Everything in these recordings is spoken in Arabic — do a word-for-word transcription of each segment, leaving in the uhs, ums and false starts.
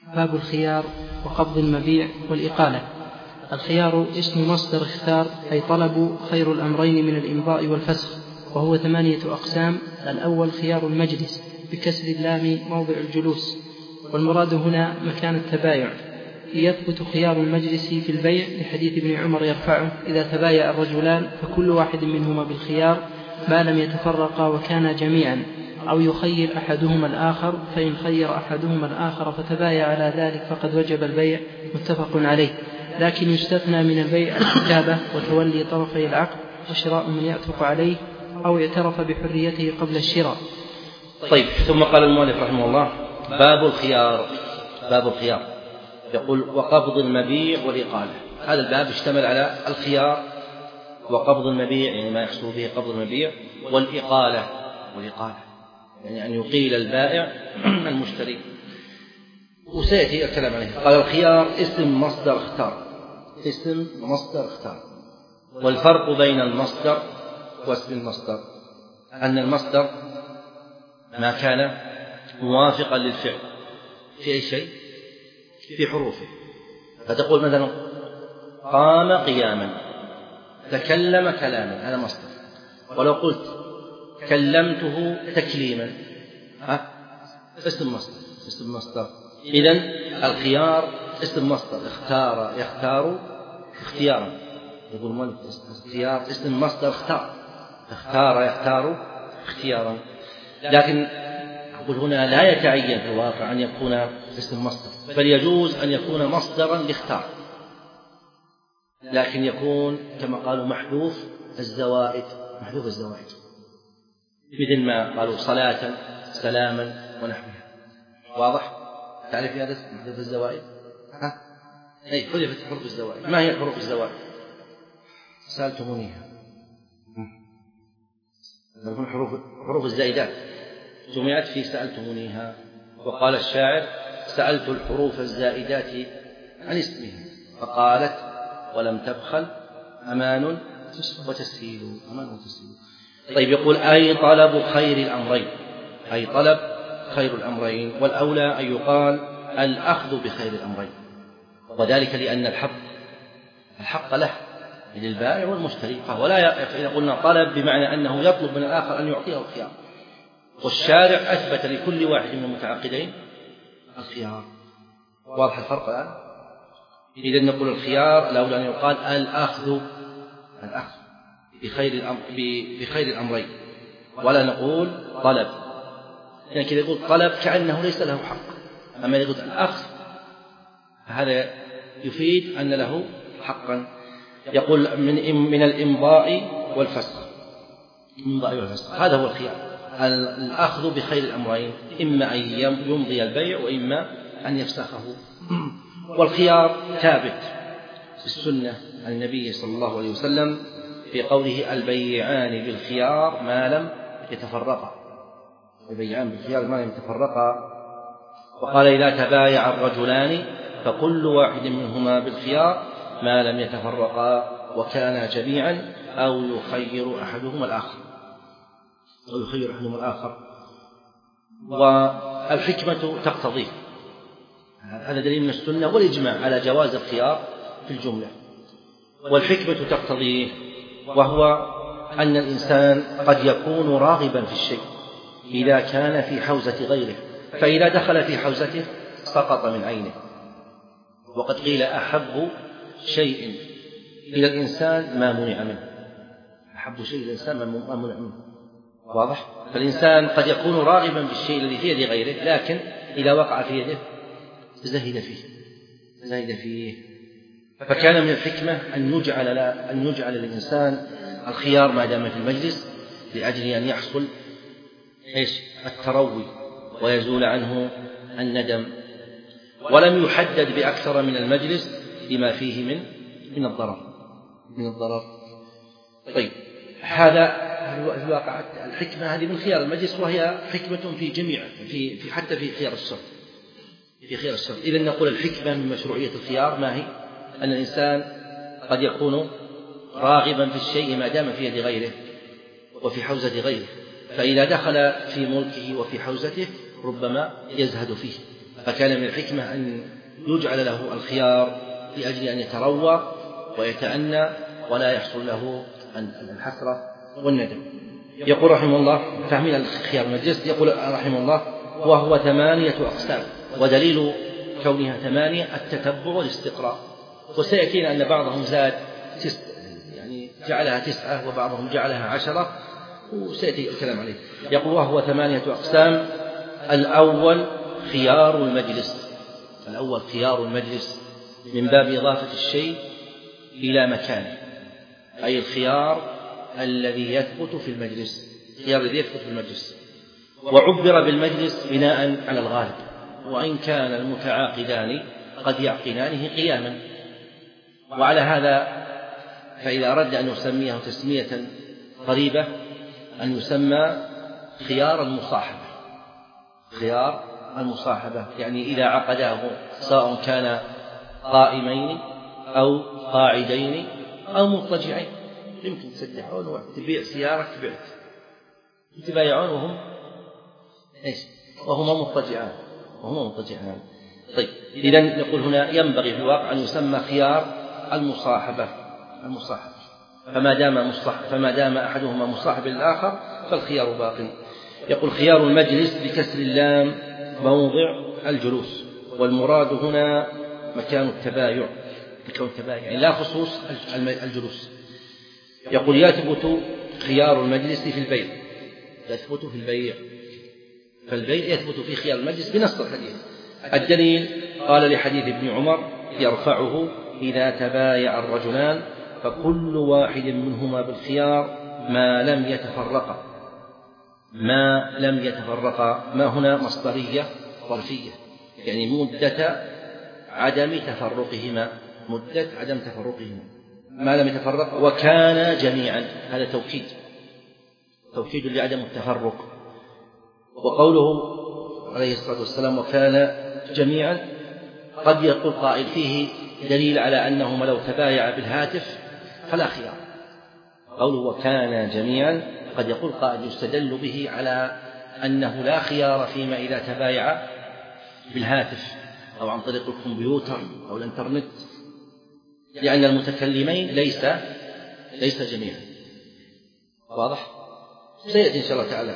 باب الخيار وقبض المبيع والإقالة. الخيار اسم مصدر اختار، أي طلب خير الأمرين من الإمضاء والفسخ، وهو ثمانية أقسام. الأول خيار المجلس بكسر اللام موضع الجلوس، والمراد هنا مكان التبايع. يثبت خيار المجلس في البيع لحديث ابن عمر يرفعه: إذا تبايع الرجلان فكل واحد منهما بالخيار ما لم يتفرقا وكانا جميعا، أو يخير أحدهما الآخر، فإن خير أحدهما الآخر فتبايع على ذلك فقد وجب البيع، متفق عليه. لكن يستثنى من البيع الكتابة وتولي طرفي العقد وشراء من يعتق عليه أو اعترف بحريته قبل الشراء. طيب، ثم قال المؤلف رحمه الله: باب الخيار. باب الخيار يقول: وقبض المبيع والإقالة. هذا الباب اشتمل على الخيار وقبض المبيع، يعني ما يحصل به قبض المبيع، والإقالة. والإقالة يعني أن يقيل البائع المشتري، وسيأتي الكلام عليه. قال: الخيار اسم مصدر اختار. اسم مصدر اختار. والفرق بين المصدر واسم المصدر أن المصدر ما كان موافقا للفعل في أي شيء في حروفه، فتقول مثلا: قام قياما، تكلم كلاما، هذا مصدر. ولو قلت كلمته تكليما، ها اسم مصدر. اسم مصدر. إذن الخيار اسم مصدر، اختار يختار اختيارا. يقول مؤلف: اختيار اسم مصدر اختار، اختار يختار اختيارا. لكن أقول هنا لا يتعين في الواقع أن يكون اسم مصدر، بل يجوز أن يكون مصدرا لاختار، لكن يكون كما قالوا محذوف الزوائد. محذوف الزوائد مثل ما قالوا صلاة، سلاما، ونحوها. واضح؟ تعرف هذا محذوف الزوائد؟ ها؟ أي حذفت حروف الزوائد. ما هي حروف الزوائد؟ سألتمونيها. حروف حروف الزائدات جمعت في سألتمونيها. وقال الشاعر: سألت الحروف الزائدات عن اسمها فقالت ولم تبخل أمان وتسهيل. أمان وتسهيل. طيب، يقول: أي طلب خير الأمرين. أي طلب خير الأمرين، والأولى أن يقال الأخذ بخير الأمرين، وذلك لأن الحق الحق له للبائع والمشتري، فهو لا. إذا قلنا طلب بمعنى أنه يطلب من الآخر أن يعطيه الخيار، والشارع أثبت لكل واحد من المتعاقدين الخيار. واضح الفرق الآن؟ إذا نقول الخيار الأولى أن يقال الأخذ الأخذ بخير الأمر بخير الأمرين، ولا نقول طلب. يعني كذا يقول طلب كأنه ليس له حق، أما يقول الأخذ هذا يفيد أن له حقا. يقول: من من الإمضاء والفسخ. الإمضاء والفسخ هذا هو الخيار، الأخذ بخير الأمرين، إما أن يمضي البيع وإما أن يفسخه. والخيار ثابت في السنة عن النبي صلى الله عليه وسلم في قوله: البيعان بالخيار ما لم يتفرقا. البيعان بالخيار ما لم يتفرقا. وقال: إذا تبايع الرجلان فكل واحد منهما بالخيار ما لم يتفرقا وكانا جميعا، أو يخير أحدهما الآخر أو يخير أحدهما الآخر. والحكمة تقتضيه. هذا دليل من السنة والإجماع على جواز الخيار في الجملة. والحكمة تقتضيه، وهو أن الإنسان قد يكون راغبا في الشيء إذا كان في حوزة غيره، فإذا دخل في حوزته سقط من عينه. وقد قيل: أحب شيء إلى الإنسان ما منع منه. أحب شيء إلى الإنسان ما منع منه. واضح؟ فالإنسان قد يكون راغبا بالشيء الذي في يد غيره، لكن إذا وقع في يده زهد فيه زهد فيه فكان من الحكمة أن يجعل أن يجعل للإنسان الخيار ما دام في المجلس، لأجل أن يحصل إيش؟ التروي ويزول عنه الندم. ولم يحدد بأكثر من المجلس لما فيه من من الضرر من الضرر. طيب، هذا الواقع الحكمة هذه من خيار المجلس، وهي حكمة في جميع في في حتى في خيار الشرط في خيار الشرط. إذن نقول الحكمة من مشروعية الخيار ما هي؟ أن الإنسان قد يكون راغبا في الشيء ما دام في يد غيره وفي حوزة غيره، فإذا دخل في ملكه وفي حوزته ربما يزهد فيه فكان من الحكمة أن يجعل له الخيار لأجل أن يتروى ويتأنى ولا يحصل له الحسرة والندم. يقول رحمه الله فاهمين الخيار المجلس، يقول رحمه الله وهو ثمانية أقسام، ودليل كونها ثمانية التتبع والاستقراء. وسيأتينا أن بعضهم زاد تسع يعني جعلها تسعة وبعضهم جعلها عشرة، وسيأتي الكلام عليه. يقول وهو ثمانية أقسام. الأول خيار المجلس، الأول خيار المجلس من باب إضافة الشيء إلى مكانه، أي الخيار الذي يثبت في المجلس، الخيار الذي يثبت في المجلس. وعبر بالمجلس بناء على الغالب، وإن كان المتعاقدان قد يعقدانه قياما. وعلى هذا فإذا أردت أن نسميه تسمية قريبة أن يسمى خيار المصاحبة، خيار المصاحبة، يعني إذا عقداه سواء كان قائمين أو قاعدين أو مضطجعين، يمكن تسدحون وتبيع سيارة بعت، يتبايعون وهم إيش وهما مضطجعان وهما مضطجعان. طيب إذن نقول هنا ينبغي في الواقع أن يسمى خيار المصاحبة المصاحبة فما دام مصاحب فما دام أحدهما مصاحب للآخر فالخيار باق. يقول خيار المجلس بكسر اللام موضع الجلوس، والمراد هنا مكان التبايع، مكان التبايع يعني لا خصوص الجلوس. يقول يثبت خيار المجلس في البيع، يثبت في البيع، فالبيع يثبت في خيار المجلس بنص الحديث. الدليل قال لحديث ابن عمر يرفعه إذا تبايع الرجلان فكل واحد منهما بالخيار ما لم يتفرقا، ما لم يتفرقا، ما هنا مصدرية ظرفية يعني مدة عدم تفرقهما، مدة عدم تفرقهما ما لم يتفرق. وكان جميعا هذا توكيد، توكيد لعدم التفرق. وقوله عليه الصلاة والسلام وكان جميعا قد يقول قائل فيه دليل على أنهما لو تبايع بالهاتف فلا خيار. قوله وكان جميعا قد يقول قائل يستدل به على أنه لا خيار فيما إذا تبايع بالهاتف أو عن طريق الكمبيوتر أو الإنترنت، لأن المتكلمين ليس ليس جميعا. واضح؟ سيأتي إن شاء الله تعالى.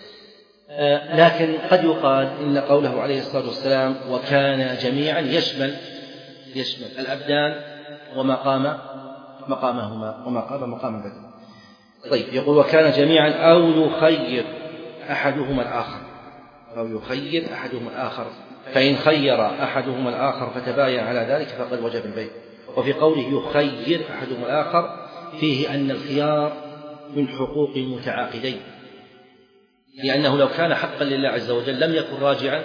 آه لكن قد يقال إن قوله عليه الصلاة والسلام وكان جميعا يشمل يشمل الأبدان ومقام مقامهما ومقام مقام البدن. طيب يقول وكان جميعا أو يخير أحدهما الآخر، أو يخير أحدهما الآخر، فإن خير أحدهما الآخر فتبايع على ذلك فقد وجب البيع. وفي قوله يخير أحدهما الآخر فيه أن الخيار من حقوق المتعاقدين، لأنه لو كان حقا لله عز وجل لم يكن راجعا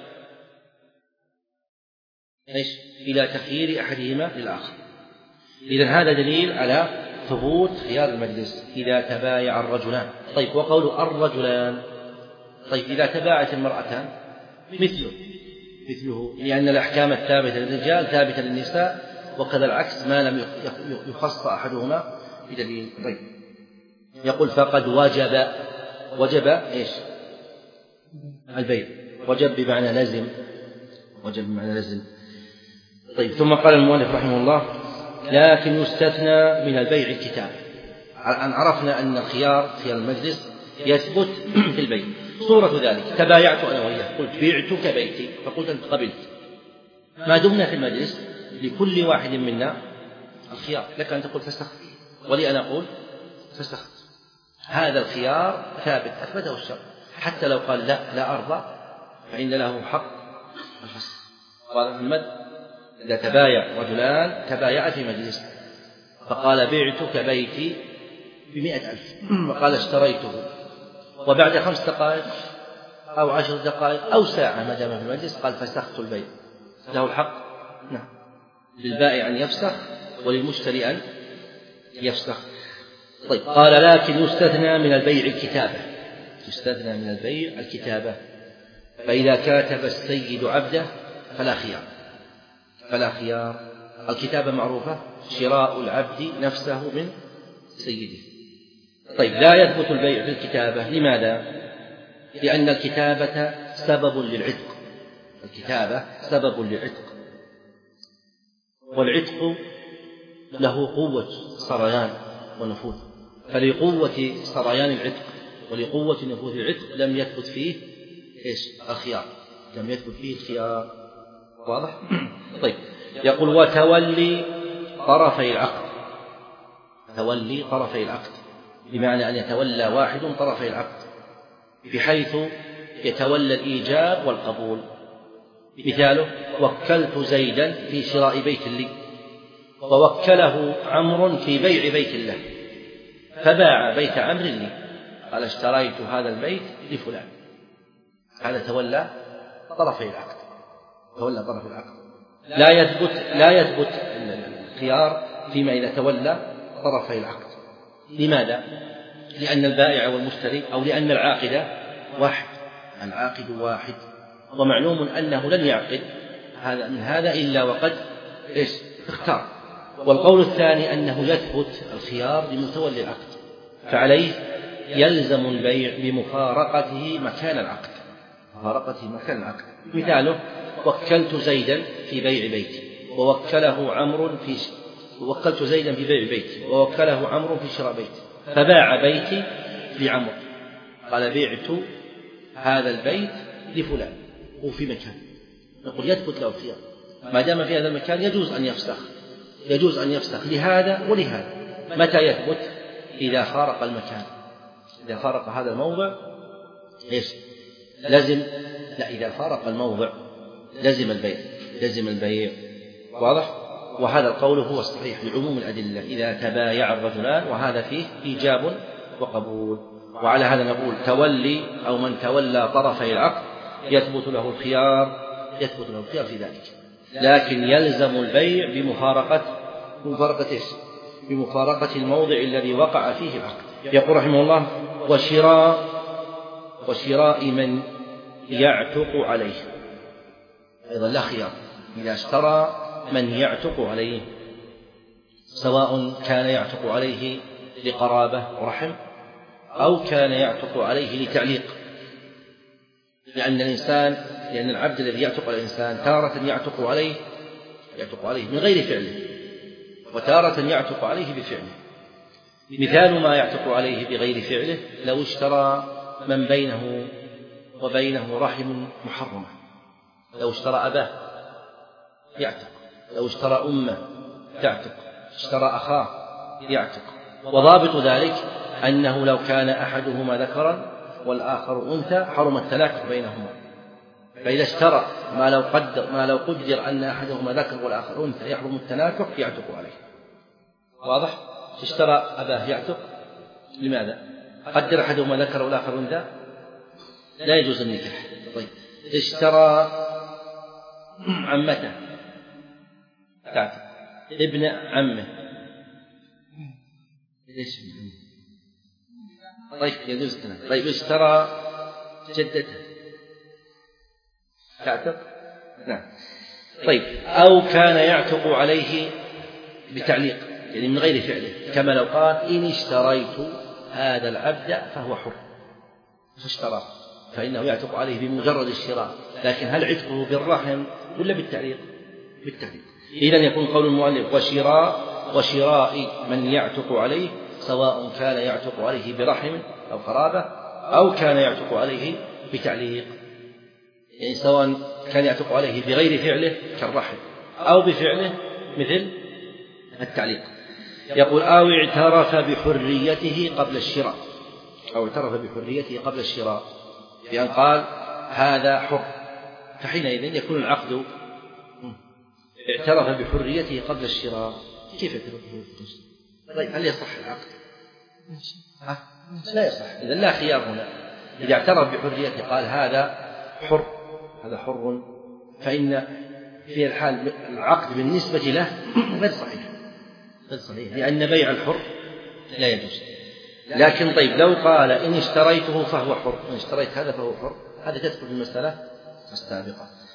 إيش إلى تخيير أحدهما للآخر. إذن هذا دليل على ثبوت خيار المجلس إذا تبايع الرجلان. طيب وقول الرجلان، طيب إذا تبايعت المرأتان مثله مثله لأن الأحكام الثابتة للرجال ثابتة للنساء، وكذا العكس ما لم يخص أحدهما بدليل. طيب يقول فقد وجب، وجب إيش البيع، وجب بمعنى لازم، وجب بمعنى لازم. طيب ثم قال المؤلف رحمه الله لكن يستثنى من البيع الكتاب. أن عرفنا أن الخيار خيار المجلس يثبت في البيع. صورة ذلك تبايعت أنا وياه، قلت بعتك بيتي فقلت أنت قبلت، ما دمنا في المجلس لكل واحد منا الخيار، لك أن تقول فسخت ولي أنا أقول فسخت. هذا الخيار ثابت أثبته الشرع، حتى لو قال لا لا أرضى فإن له حق الفسخ. قال محمد إذا تبايع رجلان تبايع في مجلس فقال بعتك بيتي بمئة ألف وقال اشتريته، وبعد خمس دقائق أو عشر دقائق أو ساعة ما دام في المجلس قال فسخت البيع، له الحق نعم للبائع أن يفسخ وللمشتري أن يفسخ. طيب قال لكن يستثنى من البيع الكتابة، يستثنى من البيع الكتابة، فإذا كاتب السيد عبده فلا خيار، فلا خيار. الكتابة معروفة شراء العبد نفسه من سيده. طيب لا يثبت البيع في الكتابة، لماذا؟ لأن الكتابة سبب للعتق، الكتابة سبب للعتق، والعتق له قوة سريان ونفوذ، فلقوة سريان العتق ولقوة نفوذ العتق لم يثبت فيه إيش؟ الخيار، لم يثبت فيه الخيار. واضح؟ طيب، يقول وتولي طرفي العقد، تولي طرفي العقد بمعنى أن يتولى واحد طرفي العقد، بحيث يتولى الإيجاب والقبول. مثاله: وكلت زيدا في شراء بيت لي، ووكله عمرو في بيع بيت له، فباع بيت عمرو لي، قال اشتريت هذا البيت لفلان. هذا تولى طرفي العقد، تولى طرف العقد. لا يثبت لا يثبت الخيار فيما إذا تولى طرفي العقد. لماذا؟ لأن البائع والمشتري أو لأن العاقد واحد، العاقد واحد، ومعلوم أنه لن يعقد هذا من هذا إلا وقد إيش؟ اختار. والقول الثاني أنه يثبت الخيار لمتولي العقد، فعليه يلزم البيع بمفارقته مكان العقد، مفارقته مكان العقد. مثاله: وكلت زيدا في بيع بيتي، ووكله عمرو في ش... وكلت زيدا في بيع بيتي ووكله عمرو في شراء بيتي، فباع بيتي لعمرو، قال بعت هذا البيت لفلان وفي مكان. نقول يثبت له الخيار ما دام في هذا المكان، يجوز أن يفسخ، يجوز أن يفسخ لهذا ولهذا. متى يثبت؟ إذا فارق المكان، إذا فارق هذا الموضع إيش؟ لازم لا إذا فارق الموضع لازم البيع، لازم البيع. واضح؟ وهذا القول هو الصحيح لعموم الأدلة إذا تبايع الرجلان، وهذا فيه إيجاب وقبول. وعلى هذا نقول تولي أو من تولى طرفي العقد يثبت له الخيار، يثبت له الخيار في ذلك، لكن يلزم البيع بمفارقة بمفارقة إيش؟ بمفارقة الموضع الذي وقع فيه العقد. يقول رحمه الله: وشراء وشراء من يعتق عليه، أيضا لا خيار. إذا اشترى من يعتق عليه، سواء كان يعتق عليه لقرابة ورحم أو كان يعتق عليه لتعليق، لأن الإنسان لأن العبد الذي يعتق على الإنسان تارة يعتق عليه يعتق عليه من غير فعله، وتارة يعتق عليه بفعله. مثال ما يعتق عليه بغير فعله: لو اشترى من بينه وبينه رحم محرمة، لو اشترى أباه يعتق، لو اشترى أمه تعتق، اشترى أخاه يعتق. وضابط ذلك أنه لو كان أحدهما ذكرا والآخر أنثى حرم التناكح بينهما، فإذا اشترى ما لو قدر ما لو قدر أن أحدهما ذكر والآخر أنثى يحرم التناكح يعتق عليه. واضح؟ اشترى أباه يعتق، لماذا؟ قدر أحدهما ذكر والآخر أنثى لا يجوز النكاح. طيب، اشترى عمته تعتق، ابن عمه ليش؟ طيب يجوز التناكح. طيب، اشترى جدته تعتق؟ نعم. طيب، أو كان يعتق عليه بتعليق، يعني من غير فعله، كما لو قال: إن اشتريت هذا العبد فهو حر، فاشتراه، فإنه يعتق عليه بمجرد الشراء. لكن هل عتقه بالرحم ولا بالتعليق؟ بالتعليق. إذن يكون قول المؤلف: وشراء وشراء من يعتق عليه، سواء كان يعتق عليه برحم أو قرابة أو كان يعتق عليه بتعليق، يعني سواء كان يعتق عليه بغير فعله كالرحم أو بفعله مثل التعليق. يقول: أو اعترف بحريته قبل الشراء، أو اعترف بحريته قبل الشراء بأن قال: هذا حر، فحينئذ يكون العقد اعترف بحريته قبل الشراء. كيف يعترف بحريته؟ طيب، هل يصح العقد؟ ها؟ لا يصح. إذا لا خيار هنا. إذا اعترف بحريته قال: هذا حر، هذا حر، فإن في الحال العقد بالنسبة له غير صحيح، غير صحيح، لأن بيع الحر لا يجوز. لكن طيب، لو قال: إن اشتريته فهو حر، إن اشتريت هذا فهو حر، هذا تدخل في المسألة السابقة.